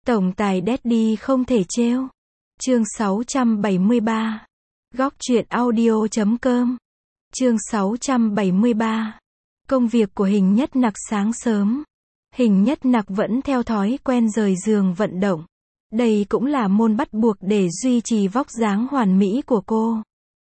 Tổng tài Daddy không thể trêu. Chương 673. Góc truyện audio.com. Chương 673. Công việc của Hình Nhất Nặc sáng sớm. Hình Nhất Nặc vẫn theo thói quen rời giường vận động. Đây cũng là môn bắt buộc để duy trì vóc dáng hoàn mỹ của cô.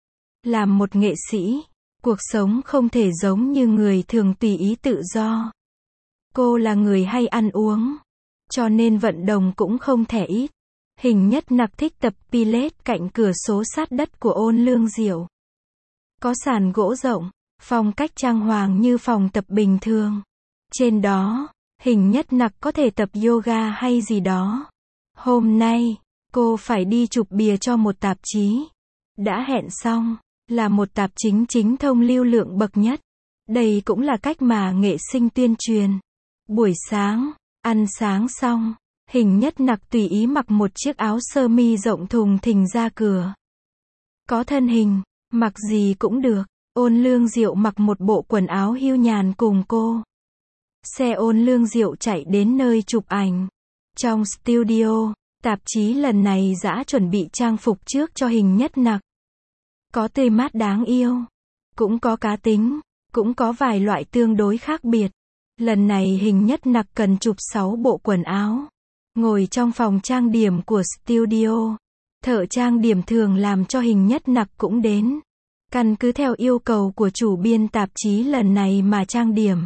Làm một nghệ sĩ, cuộc sống không thể giống như người thường tùy ý tự do. Cô là người hay ăn uống, cho nên vận động cũng không thể ít. Hình Nhất Nặc thích tập Pilates cạnh cửa sổ sát đất của Ôn Lương Diệu. Có sàn gỗ rộng, phong cách trang hoàng như phòng tập bình thường. Trên đó, Hình Nhất Nặc có thể tập yoga hay gì đó. Hôm nay, cô phải đi chụp bìa cho một tạp chí. Đã hẹn xong, là một tạp chí chính thông lưu lượng bậc nhất. Đây cũng là cách mà nghệ sinh tuyên truyền. Buổi sáng, ăn sáng xong, Hình Nhất Nặc tùy ý mặc một chiếc áo sơ mi rộng thùng thình ra cửa. Có thân hình, mặc gì cũng được. Ôn Lương Diệu mặc một bộ quần áo hưu nhàn cùng cô. Xe Ôn Lương Diệu chạy đến nơi chụp ảnh. Trong studio, tạp chí lần này đã chuẩn bị trang phục trước cho Hình Nhất Nặc. Có tươi mát đáng yêu, cũng có cá tính, cũng có vài loại tương đối khác biệt. Lần này Hình Nhất Nặc cần chụp 6 bộ quần áo. Ngồi trong phòng trang điểm của studio, thợ trang điểm thường làm cho Hình Nhất Nặc cũng đến. Căn cứ theo yêu cầu của chủ biên tạp chí lần này mà trang điểm.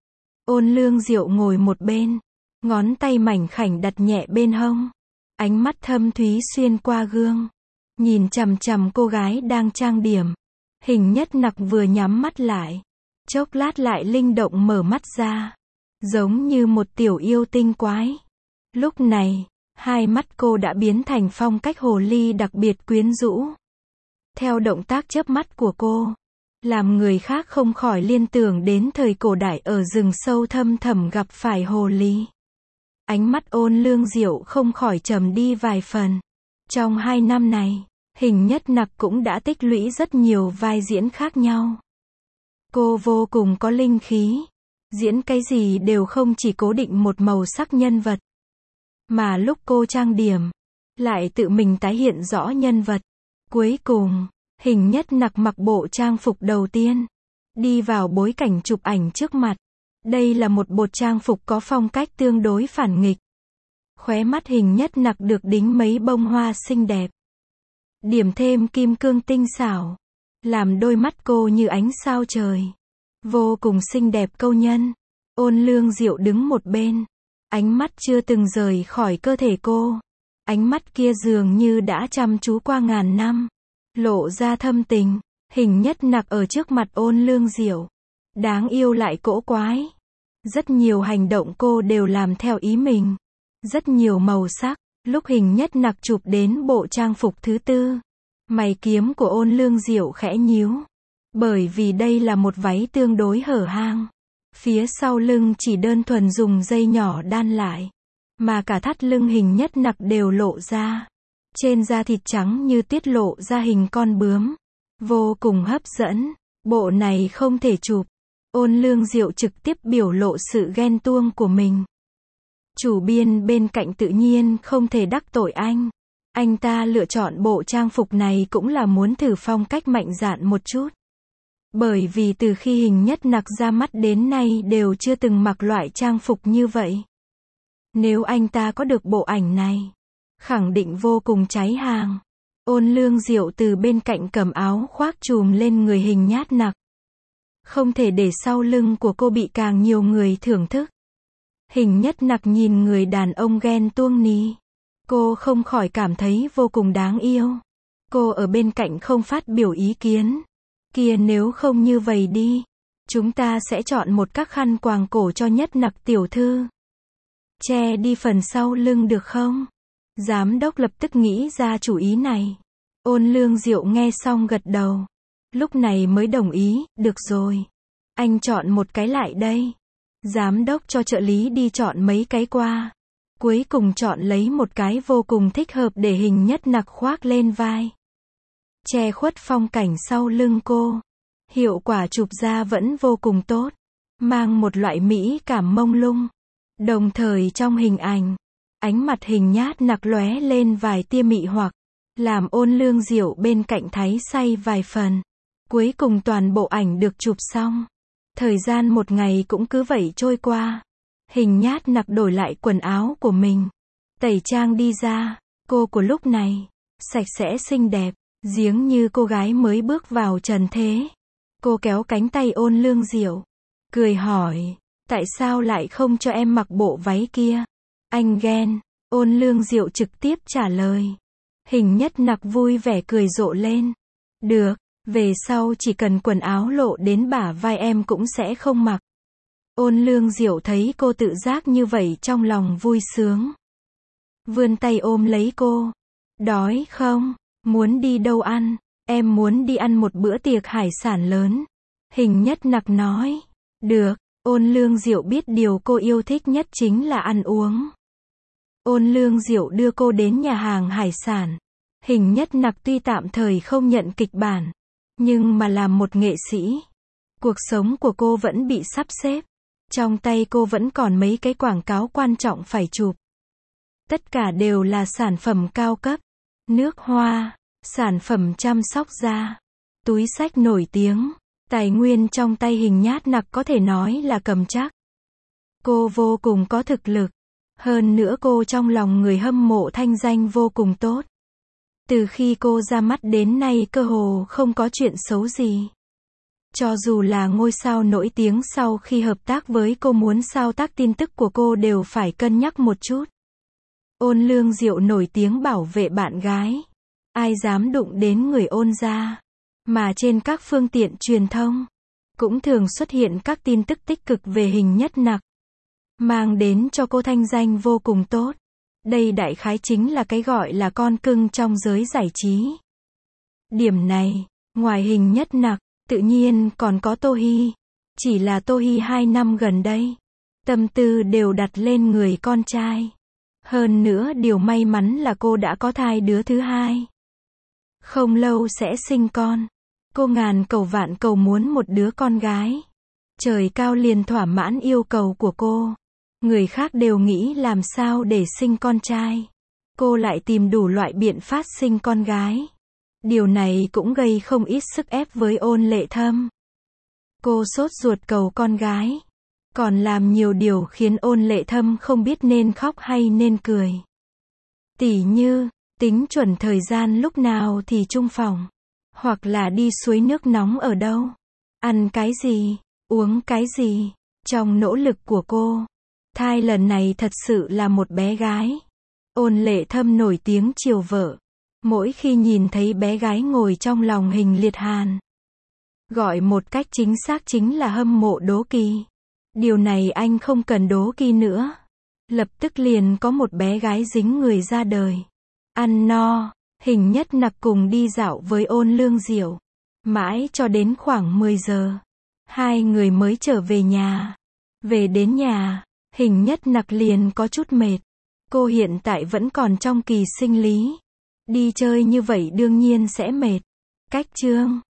Ôn Lương Diệu ngồi một bên, ngón tay mảnh khảnh đặt nhẹ bên hông. Ánh mắt thâm thúy xuyên qua gương, nhìn chằm chằm cô gái đang trang điểm. Hình Nhất Nặc vừa nhắm mắt lại, chốc lát lại linh động mở mắt ra, giống như một tiểu yêu tinh quái. Lúc này, hai mắt cô đã biến thành phong cách hồ ly đặc biệt quyến rũ. Theo động tác chớp mắt của cô, làm người khác không khỏi liên tưởng đến thời cổ đại ở rừng sâu thâm thẳm gặp phải hồ ly. Ánh mắt Ôn Lương Diệu không khỏi trầm đi vài phần. Trong 2 năm này, Hình Nhất Nặc cũng đã tích lũy rất nhiều vai diễn khác nhau. Cô vô cùng có linh khí. Diễn cái gì đều không chỉ cố định một màu sắc nhân vật. Mà lúc cô trang điểm, lại tự mình tái hiện rõ nhân vật. Cuối cùng, Hình Nhất Nặc mặc bộ trang phục đầu tiên, đi vào bối cảnh chụp ảnh trước mặt. Đây là một bộ trang phục có phong cách tương đối phản nghịch. Khóe mắt Hình Nhất Nặc được đính mấy bông hoa xinh đẹp. Điểm thêm kim cương tinh xảo, làm đôi mắt cô như ánh sao trời. Vô cùng xinh đẹp câu nhân. Ôn Lương Diệu đứng một bên, ánh mắt chưa từng rời khỏi cơ thể cô. Ánh mắt kia dường như đã chăm chú qua ngàn năm, lộ ra thâm tình. Hình Nhất Nặc ở trước mặt Ôn Lương Diệu, đáng yêu lại cỗ quái. Rất nhiều hành động cô đều làm theo ý mình. Rất nhiều màu sắc. Lúc Hình Nhất Nặc chụp đến bộ trang phục thứ 4, mày kiếm của Ôn Lương Diệu khẽ nhíu. Bởi vì đây là một váy tương đối hở hang. Phía sau lưng chỉ đơn thuần dùng dây nhỏ đan lại, mà cả thắt lưng Hình Nhất Nặc đều lộ ra. Trên da thịt trắng như tiết lộ ra hình con bướm. Vô cùng hấp dẫn. Bộ này không thể chụp. Ôn Lương Diệu trực tiếp biểu lộ sự ghen tuông của mình. Chủ biên bên cạnh tự nhiên không thể đắc tội anh. Anh ta lựa chọn bộ trang phục này cũng là muốn thử phong cách mạnh dạn một chút. Bởi vì từ khi Hình Nhất Nặc ra mắt đến nay đều chưa từng mặc loại trang phục như vậy. Nếu anh ta có được bộ ảnh này, khẳng định vô cùng cháy hàng. Ôn Lương Diệu từ bên cạnh cầm áo khoác trùm lên người Hình Nhất Nặc. Không thể để sau lưng của cô bị càng nhiều người thưởng thức. Hình Nhất Nặc nhìn người đàn ông ghen tuông ní. Cô không khỏi cảm thấy vô cùng đáng yêu. Cô ở bên cạnh không phát biểu ý kiến. Kia nếu không như vậy đi, chúng ta sẽ chọn một các khăn quàng cổ cho Nhất Nặc tiểu thư. Che đi phần sau lưng được không? Giám đốc lập tức nghĩ ra chủ ý này. Ôn Lương Diệu nghe xong gật đầu. Lúc này mới đồng ý, được rồi. Anh chọn một cái lại đây. Giám đốc cho trợ lý đi chọn mấy cái qua. Cuối cùng chọn lấy một cái vô cùng thích hợp để Hình Nhất Nặc khoác lên vai. Che khuất phong cảnh sau lưng cô. Hiệu quả chụp ra vẫn vô cùng tốt. Mang một loại mỹ cảm mông lung. Đồng thời trong hình ảnh, Ánh mặt Hình Nhát Nặc lóe lên vài tia mị hoặc, làm Ôn Lương Diệu bên cạnh thấy say vài phần. Cuối cùng toàn bộ ảnh được chụp xong. Thời gian một ngày cũng cứ vậy trôi qua. Hình Nhát Nặc đổi lại quần áo của mình, tẩy trang đi ra. Cô của lúc này, sạch sẽ xinh đẹp, giếng như cô gái mới bước vào trần thế. Cô kéo cánh tay Ôn Lương Diệu, cười hỏi, tại sao lại không cho em mặc bộ váy kia? Anh ghen. Ôn Lương Diệu trực tiếp trả lời. Hình Nhất Nặc vui vẻ cười rộ lên. Được, về sau chỉ cần quần áo lộ đến bả vai em cũng sẽ không mặc. Ôn Lương Diệu thấy cô tự giác như vậy trong lòng vui sướng. Vươn tay ôm lấy cô. Đói không? Muốn đi đâu ăn? Em muốn đi ăn một bữa tiệc hải sản lớn. Hình Nhất Nặc nói. Được. Ôn Lương Diệu biết điều cô yêu thích nhất chính là ăn uống. Ôn Lương Diệu đưa cô đến nhà hàng hải sản. Hình Nhất Nặc tuy tạm thời không nhận kịch bản, nhưng mà làm một nghệ sĩ, cuộc sống của cô vẫn bị sắp xếp. Trong tay cô vẫn còn mấy cái quảng cáo quan trọng phải chụp. Tất cả đều là sản phẩm cao cấp, nước hoa, sản phẩm chăm sóc da, túi xách nổi tiếng. Tài nguyên trong tay Hình Nhát Nặc có thể nói là cầm chắc. Cô vô cùng có thực lực. Hơn nữa cô trong lòng người hâm mộ thanh danh vô cùng tốt. Từ khi cô ra mắt đến nay cơ hồ không có chuyện xấu gì. Cho dù là ngôi sao nổi tiếng sau khi hợp tác với cô muốn sao tác tin tức của cô đều phải cân nhắc một chút. Ôn Lương Diệu nổi tiếng bảo vệ bạn gái. Ai dám đụng đến người Ôn gia. Mà trên các phương tiện truyền thông, cũng thường xuất hiện các tin tức tích cực về Hình Nhất Nặc. Mang đến cho cô thanh danh vô cùng tốt. Đây đại khái chính là cái gọi là con cưng trong giới giải trí. Điểm này, ngoài Hình Nhất Nặc, tự nhiên còn có Tô Hi. Chỉ là Tô Hi 2 năm gần đây, tâm tư đều đặt lên người con trai. Hơn nữa điều may mắn là cô đã có thai đứa thứ hai. Không lâu sẽ sinh con. Cô ngàn cầu vạn cầu muốn một đứa con gái. Trời cao liền thỏa mãn yêu cầu của cô. Người khác đều nghĩ làm sao để sinh con trai. Cô lại tìm đủ loại biện pháp sinh con gái. Điều này cũng gây không ít sức ép với Ôn Lệ Thâm. Cô sốt ruột cầu con gái. Còn làm nhiều điều khiến Ôn Lệ Thâm không biết nên khóc hay nên cười. Tỉ như, tính chuẩn thời gian lúc nào thì chung phòng. Hoặc là đi suối nước nóng ở đâu. Ăn cái gì, uống cái gì. Trong nỗ lực của cô, thai lần này thật sự là một bé gái. Ôn Lệ Thâm nổi tiếng chiều vợ. Mỗi khi nhìn thấy bé gái ngồi trong lòng Hình Liệt Hàn, gọi một cách chính xác chính là hâm mộ đố kỵ. Điều này anh không cần đố kỵ nữa. Lập tức liền có một bé gái dính người ra đời. Ăn no, Hình Nhất Nặc cùng đi dạo với Ôn Lương Diệu. Mãi cho đến khoảng 10 giờ. Hai người mới trở về nhà. Về đến nhà, Hình Nhất Nặc liền có chút mệt. Cô hiện tại vẫn còn trong kỳ sinh lý. Đi chơi như vậy đương nhiên sẽ mệt. Cách chương